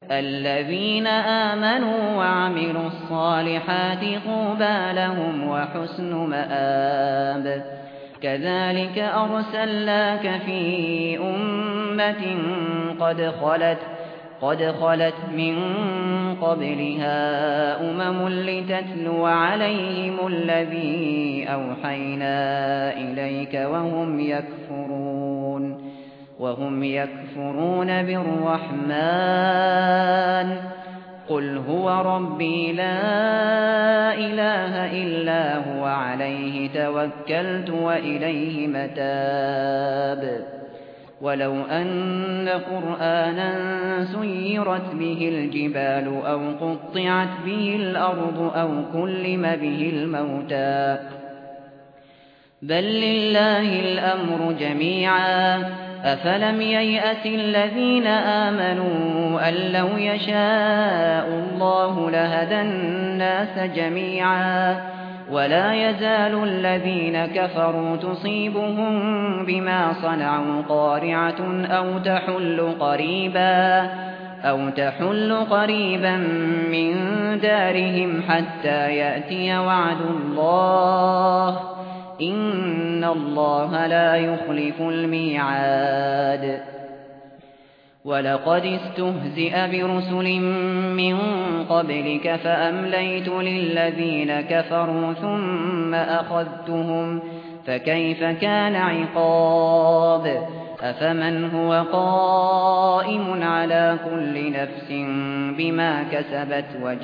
الذين آمنوا وعملوا الصالحات طوبى لهم وحسن مآب كذلك أرسلناك في أمة قد خلت من قبلها لتتلو عليهم الذي أوحينا إليك وهم يكفرون بالرحمن قل هو ربي لا إله إلا هو عليه توكلت وإليه متاب ولو أن قرآنا سيرت به الجبال أو قطعت به الأرض أو كلم به الموتى بل لله الأمر جميعا أفلم ييأس الذين آمنوا أن لو يشاء الله لهدى الناس جميعا ولا يزال الذين كفروا تصيبهم بما صنعوا قارعة أو تحل قريبا من دارهم حتى يأتي وعد الله إن الله لا يخلف الميعاد ولقد استهزئ برسل من قبلك فأمليت للذين كفروا ثم أخذتهم فكيف كان عقاب أفمن هو قائم على كل نفس بما كسبت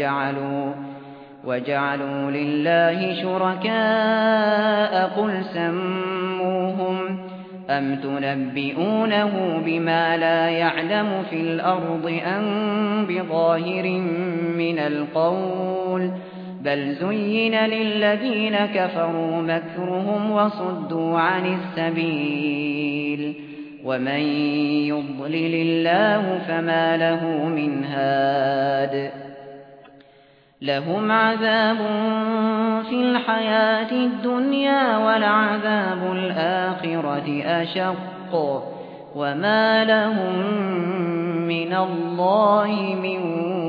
وجعلوا لله شركاء قل سموهم أم تنبئونه بما لا يعلم في الأرض أم بظاهر من القول بل زين للذين كفروا مكرهم وصدوا عن السبيل ومن يضلل الله فما له من هاد لهم عذاب في الحياة الدنيا ولعذاب الآخرة أشق وما لهم من الله من